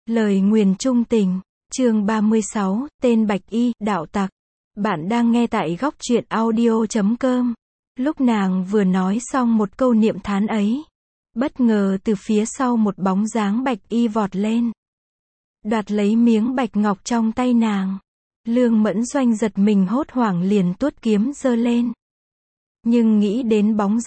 Lời nguyền chung tình, chương 36, tên Bạch Y, đạo tặc. Bạn đang nghe tại góc truyện audio.com. Lúc nàng vừa nói xong một câu niệm thán ấy, bất ngờ từ phía sau một bóng dáng Bạch Y vọt lên, đoạt lấy miếng bạch ngọc trong tay nàng. Lương Mẫn Doanh giật mình hốt hoảng liền tuốt kiếm giơ lên. Nhưng nghĩ đến bóng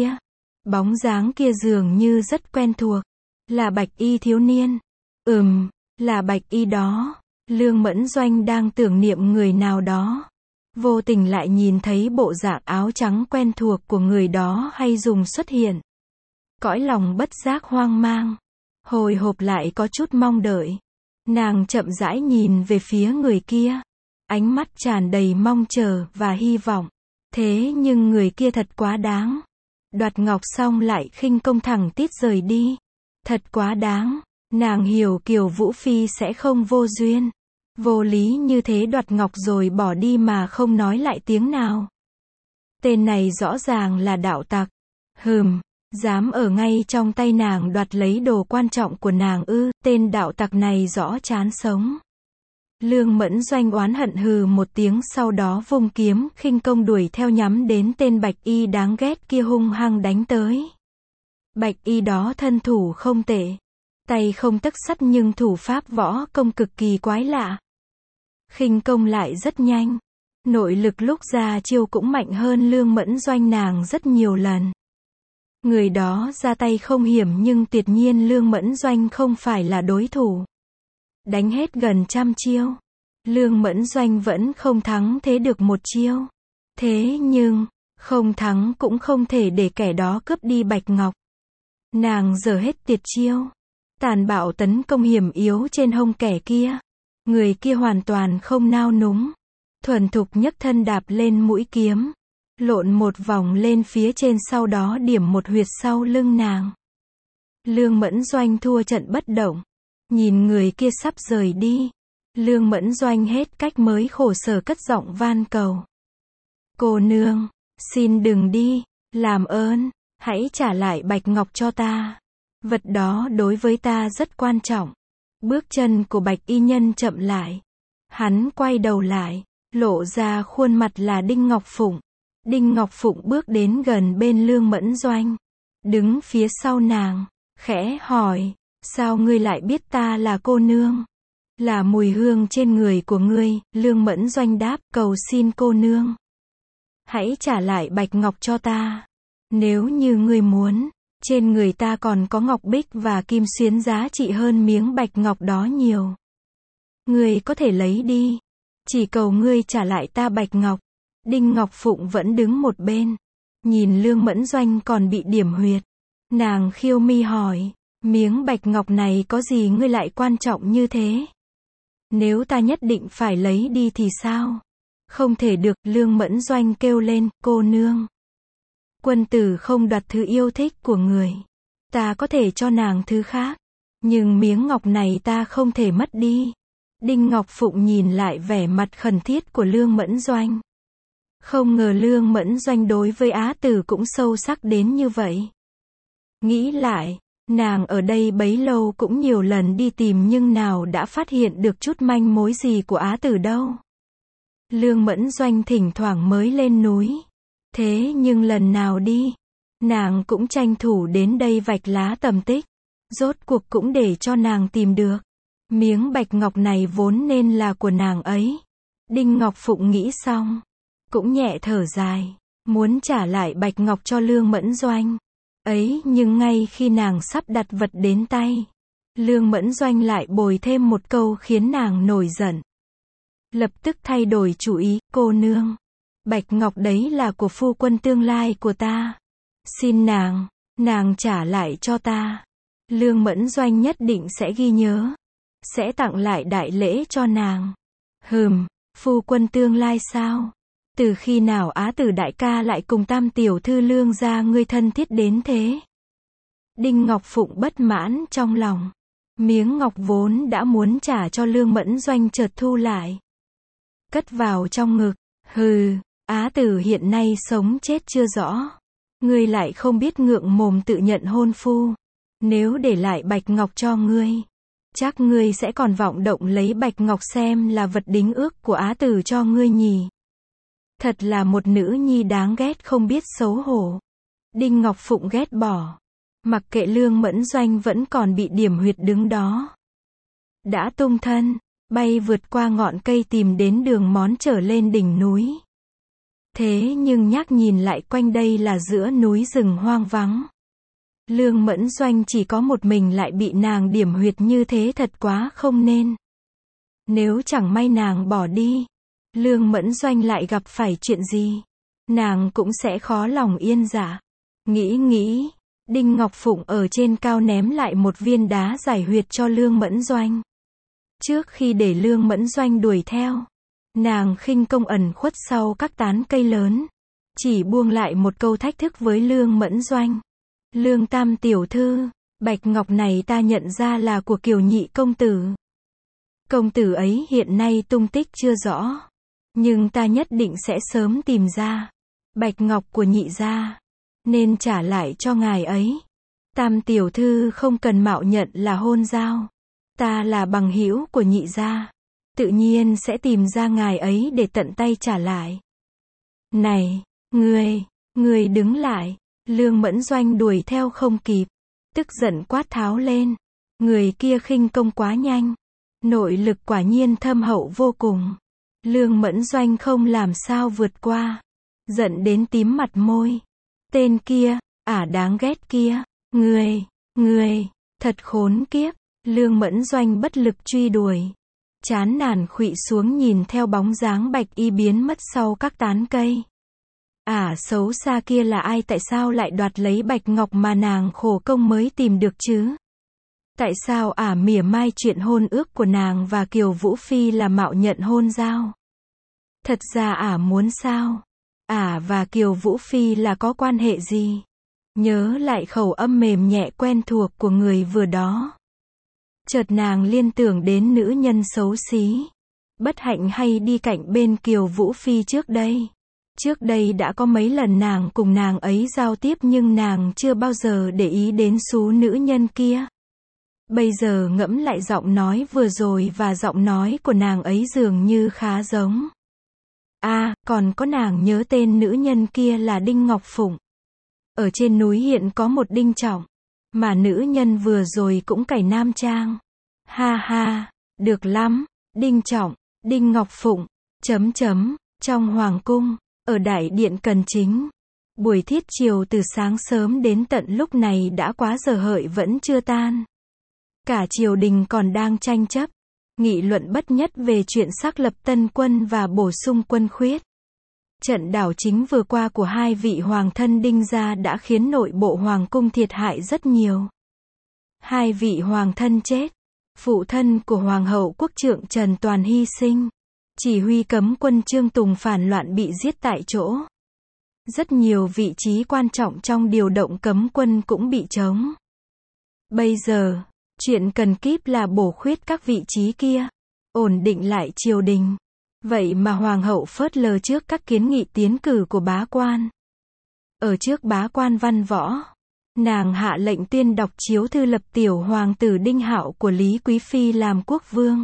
dáng kia dường như rất quen thuộc, là Bạch Y thiếu niên. Là Bạch Y đó. Lương Mẫn Doanh đang tưởng niệm người nào đó, vô tình lại nhìn thấy bộ dạng áo trắng quen thuộc của người đó hay dùng xuất hiện. Cõi lòng bất giác hoang mang, hồi hộp lại có chút mong đợi. Nàng chậm rãi nhìn về phía người kia, ánh mắt tràn đầy mong chờ và hy vọng. Thế nhưng người kia thật quá đáng. Đoạt ngọc xong lại khinh công thẳng tít rời đi. Thật quá đáng. Nàng hiểu Kiều Vũ Phi sẽ không vô duyên, vô lý như thế đoạt ngọc rồi bỏ đi mà không nói lại tiếng nào. Tên này rõ ràng là đạo tặc. Dám ở ngay trong tay nàng đoạt lấy đồ quan trọng của nàng ư? Tên đạo tặc này rõ chán sống. Lương Mẫn Doanh oán hận hừ một tiếng, sau đó vung kiếm khinh công đuổi theo, nhắm đến tên Bạch Y đáng ghét kia hung hăng đánh tới. Bạch Y đó thân thủ không tệ, tay không tấc sắt nhưng thủ pháp võ công cực kỳ quái lạ. Khinh công lại rất nhanh, nội lực lúc ra chiêu cũng mạnh hơn Lương Mẫn Doanh nàng rất nhiều lần. Người đó ra tay không hiểm nhưng tuyệt nhiên Lương Mẫn Doanh không phải là đối thủ. Đánh hết gần 100 chiêu, Lương Mẫn Doanh vẫn không thắng thế được một chiêu. Thế nhưng, không thắng cũng không thể để kẻ đó cướp đi bạch ngọc. Nàng giở hết tuyệt chiêu, tàn bạo tấn công hiểm yếu trên hông kẻ kia. Người kia hoàn toàn không nao núng, thuần thục nhấc thân đạp lên mũi kiếm, lộn một vòng lên phía trên, sau đó điểm một huyệt sau lưng nàng. Lương Mẫn Doanh thua trận bất động, nhìn người kia sắp rời đi. Lương Mẫn Doanh hết cách mới khổ sở cất giọng van cầu. Cô nương, xin đừng đi, làm ơn, hãy trả lại bạch ngọc cho ta. Vật đó đối với ta rất quan trọng. Bước chân của Bạch Y nhân chậm lại. Hắn quay đầu lại, lộ ra khuôn mặt là Đinh Ngọc Phụng. Đinh Ngọc Phụng bước đến gần bên Lương Mẫn Doanh, đứng phía sau nàng, khẽ hỏi, sao ngươi lại biết ta là cô nương? Là mùi hương trên người của ngươi. Lương Mẫn Doanh đáp, cầu xin cô nương, hãy trả lại bạch ngọc cho ta. Nếu như ngươi muốn, trên người ta còn có ngọc bích và kim xuyến giá trị hơn miếng bạch ngọc đó nhiều. Ngươi có thể lấy đi, chỉ cầu ngươi trả lại ta bạch ngọc. Đinh Ngọc Phụng vẫn đứng một bên, nhìn Lương Mẫn Doanh còn bị điểm huyệt. Nàng khiêu mi hỏi, miếng bạch ngọc này có gì ngươi lại quan trọng như thế? Nếu ta nhất định phải lấy đi thì sao? Không thể được. Lương Mẫn Doanh kêu lên, cô nương, quân tử không đoạt thứ yêu thích của người. Ta có thể cho nàng thứ khác, nhưng miếng ngọc này ta không thể mất đi. Đinh Ngọc Phụng nhìn lại vẻ mặt khẩn thiết của Lương Mẫn Doanh. Không ngờ Lương Mẫn Doanh đối với Á Tử cũng sâu sắc đến như vậy. Nghĩ lại, nàng ở đây bấy lâu cũng nhiều lần đi tìm nhưng nào đã phát hiện được chút manh mối gì của Á Tử đâu. Lương Mẫn Doanh thỉnh thoảng mới lên núi, thế nhưng lần nào đi, nàng cũng tranh thủ đến đây vạch lá tầm tích. Rốt cuộc cũng để cho nàng tìm được. Miếng bạch ngọc này vốn nên là của nàng ấy. Đinh Ngọc Phụng nghĩ xong, cũng nhẹ thở dài, muốn trả lại bạch ngọc cho Lương Mẫn Doanh ấy, nhưng ngay khi nàng sắp đặt vật đến tay, Lương Mẫn Doanh lại bồi thêm một câu khiến nàng nổi giận. Lập tức thay đổi chủ ý, cô nương, bạch ngọc đấy là của phu quân tương lai của ta. Xin nàng trả lại cho ta. Lương Mẫn Doanh nhất định sẽ ghi nhớ, sẽ tặng lại đại lễ cho nàng. Phu quân tương lai sao? Từ khi nào Á Tử đại ca lại cùng Tam tiểu thư Lương gia ngươi thân thiết đến thế? Đinh Ngọc Phụng bất mãn trong lòng. Miếng ngọc vốn đã muốn trả cho Lương Mẫn Doanh chợt thu lại, cất vào trong ngực. Á Tử hiện nay sống chết chưa rõ, ngươi lại không biết ngượng mồm tự nhận hôn phu. Nếu để lại bạch ngọc cho ngươi, Chắc ngươi sẽ còn vọng động lấy bạch ngọc xem là vật đính ước của Á Tử cho ngươi nhỉ. Thật là một nữ nhi đáng ghét không biết xấu hổ. Đinh Ngọc Phụng ghét bỏ. Mặc kệ Lương Mẫn Doanh vẫn còn bị điểm huyệt đứng đó. Đã tung thân, bay vượt qua ngọn cây tìm đến đường món trở lên đỉnh núi. Thế nhưng nhắc nhìn lại quanh đây là giữa núi rừng hoang vắng. Lương Mẫn Doanh chỉ có một mình lại bị nàng điểm huyệt như thế thật quá không nên. Nếu chẳng may nàng bỏ đi, Lương Mẫn Doanh lại gặp phải chuyện gì, nàng cũng sẽ khó lòng yên dạ. Nghĩ, Đinh Ngọc Phụng ở trên cao ném lại một viên đá giải huyệt cho Lương Mẫn Doanh. Trước khi để Lương Mẫn Doanh đuổi theo, nàng khinh công ẩn khuất sau các tán cây lớn, chỉ buông lại một câu thách thức với Lương Mẫn Doanh. Lương Tam tiểu thư, bạch ngọc này ta nhận ra là của Kiều nhị công tử. Công tử ấy hiện nay tung tích chưa rõ, nhưng ta nhất định sẽ sớm tìm ra. Bạch ngọc của nhị gia, nên trả lại cho ngài ấy. Tam tiểu thư không cần mạo nhận là hôn giao. Ta là bằng hữu của nhị gia, tự nhiên sẽ tìm ra ngài ấy để tận tay trả lại. Này, ngươi đứng lại. Lương Mẫn Doanh đuổi theo không kịp, tức giận quát tháo lên. Người kia khinh công quá nhanh, nội lực quả nhiên thâm hậu vô cùng. Lương Mẫn Doanh không làm sao vượt qua, giận đến tím mặt môi. Tên kia, đáng ghét kia, ngươi, thật khốn kiếp. Lương Mẫn Doanh bất lực truy đuổi, chán nản khuỵu xuống nhìn theo bóng dáng bạch y biến mất sau các tán cây. Xấu xa kia là ai, tại sao lại đoạt lấy bạch ngọc mà nàng khổ công mới tìm được chứ? Tại sao mỉa mai chuyện hôn ước của nàng và Kiều Vũ Phi là mạo nhận hôn giao? Thật ra muốn sao? Và Kiều Vũ Phi là có quan hệ gì? Nhớ lại khẩu âm mềm nhẹ quen thuộc của người vừa đó, chợt nàng liên tưởng đến nữ nhân xấu xí, bất hạnh hay đi cạnh bên Kiều Vũ Phi trước đây. Trước đây đã có mấy lần nàng cùng nàng ấy giao tiếp nhưng nàng chưa bao giờ để ý đến số nữ nhân kia. Bây giờ ngẫm lại giọng nói vừa rồi và giọng nói của nàng ấy dường như khá giống. Còn có nàng nhớ tên nữ nhân kia là Đinh Ngọc Phụng. Ở trên núi hiện có một Đinh Trọng, mà nữ nhân vừa rồi cũng cải nam trang. Ha, được lắm, Đinh Trọng, Đinh Ngọc Phụng, trong hoàng cung. Ở đại điện Cần Chính, buổi thiết chiều từ sáng sớm đến tận lúc này đã quá giờ hợi vẫn chưa tan. Cả triều đình còn đang tranh chấp, nghị luận bất nhất về chuyện xác lập tân quân và bổ sung quân khuyết. Trận đảo chính vừa qua của hai vị hoàng thân Đinh gia đã khiến nội bộ hoàng cung thiệt hại rất nhiều. Hai vị hoàng thân chết, phụ thân của hoàng hậu quốc trượng Trần Toàn hy sinh. Chỉ huy cấm quân Trương Tùng phản loạn bị giết tại chỗ. Rất nhiều vị trí quan trọng trong điều động cấm quân cũng bị trống. Bây giờ, chuyện cần kíp là bổ khuyết các vị trí kia, ổn định lại triều đình. Vậy mà hoàng hậu phớt lờ trước các kiến nghị tiến cử của bá quan. Ở trước bá quan văn võ, nàng hạ lệnh tuyên đọc chiếu thư lập tiểu hoàng tử Đinh Hạo của Lý Quý Phi làm quốc vương.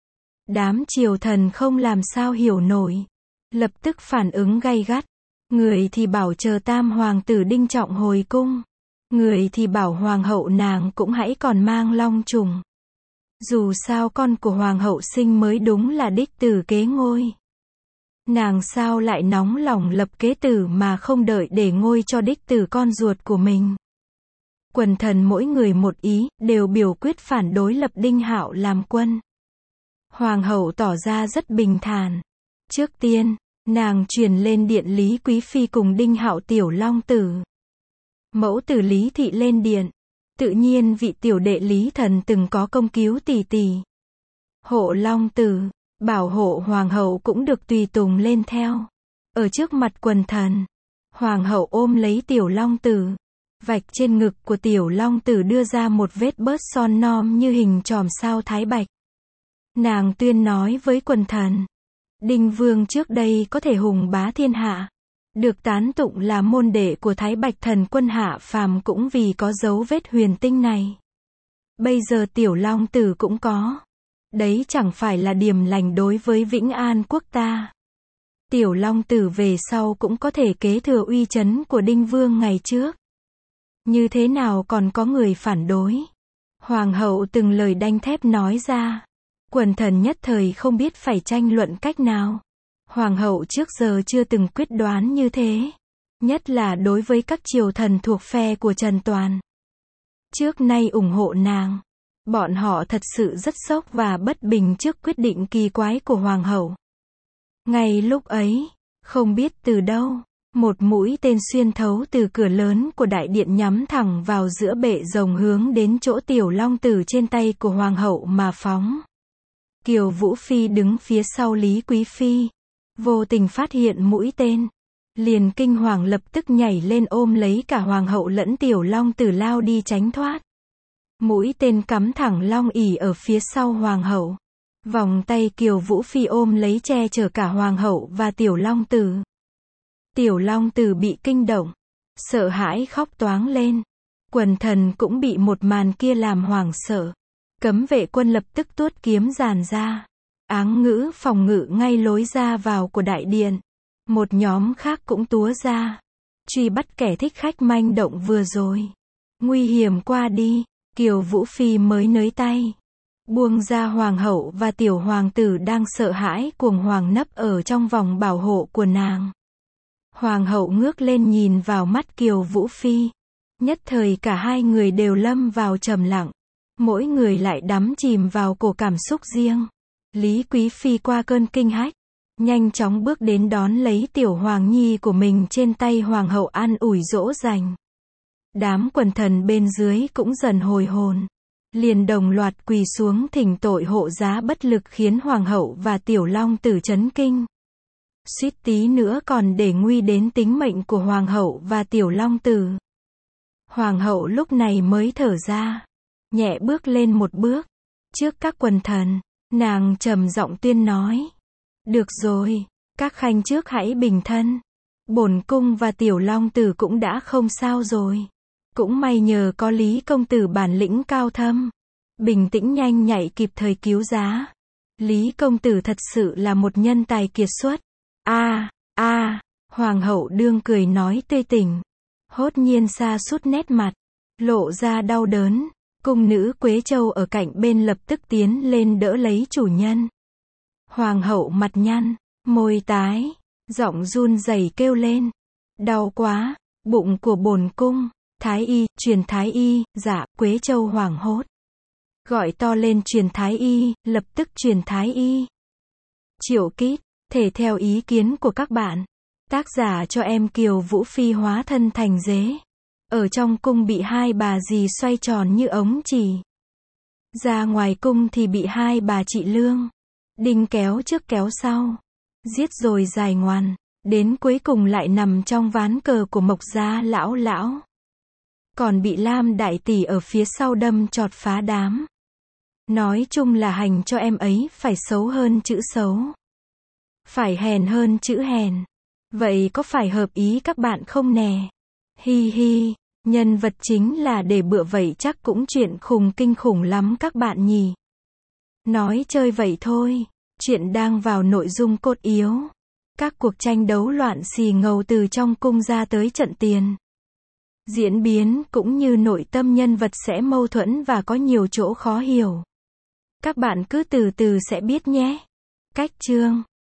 Đám triều thần không làm sao hiểu nổi, lập tức phản ứng gay gắt. Người thì bảo chờ tam hoàng tử Đinh Trọng hồi cung, người thì bảo hoàng hậu nàng cũng hãy còn mang long trùng. Dù sao con của hoàng hậu sinh mới đúng là đích tử kế ngôi. Nàng sao lại nóng lòng lập kế tử mà không đợi để ngôi cho đích tử con ruột của mình. Quần thần mỗi người một ý, đều biểu quyết phản đối lập Đinh Hạo làm quân. Hoàng hậu tỏ ra rất bình thản. Trước tiên, nàng truyền lên điện Lý Quý Phi cùng Đinh Hạo tiểu long tử. Mẫu tử Lý Thị lên điện. Tự nhiên vị tiểu đệ Lý Thần từng có công cứu tỷ tỷ. Hộ long tử, bảo hộ hoàng hậu cũng được tùy tùng lên theo. Ở trước mặt quần thần, hoàng hậu ôm lấy tiểu long tử. Vạch trên ngực của tiểu long tử đưa ra một vết bớt son non như hình chòm sao thái bạch. Nàng tuyên nói với quần thần, Đinh Vương trước đây có thể hùng bá thiên hạ, được tán tụng là môn đệ của Thái Bạch Thần Quân hạ phàm cũng vì có dấu vết huyền tinh này. Bây giờ Tiểu Long Tử cũng có. Đấy chẳng phải là điềm lành đối với Vĩnh An quốc ta. Tiểu Long Tử về sau cũng có thể kế thừa uy chấn của Đinh Vương ngày trước. Như thế nào còn có người phản đối? Hoàng hậu từng lời đanh thép nói ra. Quần thần nhất thời không biết phải tranh luận cách nào. Hoàng hậu trước giờ chưa từng quyết đoán như thế. Nhất là đối với các triều thần thuộc phe của Trần Toàn. Trước nay ủng hộ nàng. Bọn họ thật sự rất sốc và bất bình trước quyết định kỳ quái của Hoàng hậu. Ngay lúc ấy, không biết từ đâu, một mũi tên xuyên thấu từ cửa lớn của đại điện nhắm thẳng vào giữa bệ rồng hướng đến chỗ Tiểu Long Tử trên tay của Hoàng hậu mà phóng. Kiều Vũ Phi đứng phía sau Lý Quý Phi, vô tình phát hiện mũi tên. Liền kinh hoàng lập tức nhảy lên ôm lấy cả Hoàng hậu lẫn Tiểu Long Tử lao đi tránh thoát. Mũi tên cắm thẳng long ỷ ở phía sau Hoàng hậu. Vòng tay Kiều Vũ Phi ôm lấy che chở cả Hoàng hậu và Tiểu Long Tử. Tiểu Long Tử bị kinh động, sợ hãi khóc toáng lên. Quần thần cũng bị một màn kia làm hoảng sợ. Cấm vệ quân lập tức tuốt kiếm giàn ra, áng ngữ phòng ngự ngay lối ra vào của đại điện. Một nhóm khác cũng túa ra, truy bắt kẻ thích khách manh động vừa rồi. Nguy hiểm qua đi, Kiều Vũ Phi mới nới tay, buông ra Hoàng hậu và Tiểu Hoàng tử đang sợ hãi cuồng hoàng nấp ở trong vòng bảo hộ của nàng. Hoàng hậu ngước lên nhìn vào mắt Kiều Vũ Phi. Nhất thời cả hai người đều lâm vào trầm lặng. Mỗi người lại đắm chìm vào cổ cảm xúc riêng. Lý Quý Phi qua cơn kinh hách, nhanh chóng bước đến đón lấy Tiểu Hoàng Nhi của mình trên tay Hoàng hậu an ủi dỗ dành. Đám quần thần bên dưới cũng dần hồi hồn. Liền đồng loạt quỳ xuống thỉnh tội hộ giá bất lực khiến Hoàng hậu và Tiểu Long Tử chấn kinh. Suýt tí nữa còn để nguy đến tính mệnh của Hoàng hậu và Tiểu Long Tử. Hoàng hậu lúc này mới thở ra, nhẹ bước lên một bước. Trước các quần thần, nàng trầm giọng tuyên nói. Được rồi, các khanh trước hãy bình thân. Bổn cung và Tiểu Long Tử cũng đã không sao rồi. Cũng may nhờ có Lý công tử bản lĩnh cao thâm. Bình tĩnh nhanh nhạy kịp thời cứu giá. Lý công tử thật sự là một nhân tài kiệt xuất. Hoàng hậu đương cười nói tươi tỉnh. Hốt nhiên sa sút nét mặt, lộ ra đau đớn. Cung nữ Quế Châu ở cạnh bên lập tức tiến lên đỡ lấy chủ nhân. Hoàng hậu mặt nhăn, môi tái, giọng run rẩy kêu lên. Đau quá, bụng của bổn cung. Thái y, truyền thái y. Dạ. Quế Châu hoảng hốt, gọi to lên truyền thái y. Lập tức truyền thái y. Triệu Kít, thể theo ý kiến của các bạn, tác giả cho em Kiều Vũ Phi hóa thân thành dế. Ở trong cung bị hai bà dì xoay tròn như ống chỉ. Ra ngoài cung thì bị hai bà chị Lương, Đinh kéo trước kéo sau. Giết rồi dài ngoằn. Đến cuối cùng lại nằm trong ván cờ của Mộc gia lão lão. Còn bị Lam đại tỷ ở phía sau đâm chọt phá đám. Nói chung là hành cho em ấy phải xấu hơn chữ xấu. Phải hèn hơn chữ hèn. Vậy có phải hợp ý các bạn không nè? Hi hi, nhân vật chính là để bựa vậy chắc cũng chuyện khùng kinh khủng lắm các bạn nhỉ. Nói chơi vậy thôi, chuyện đang vào nội dung cốt yếu. Các cuộc tranh đấu loạn xì ngầu từ trong cung ra tới trận tiền. Diễn biến cũng như nội tâm nhân vật sẽ mâu thuẫn và có nhiều chỗ khó hiểu. Các bạn cứ từ từ sẽ biết nhé. Cách chương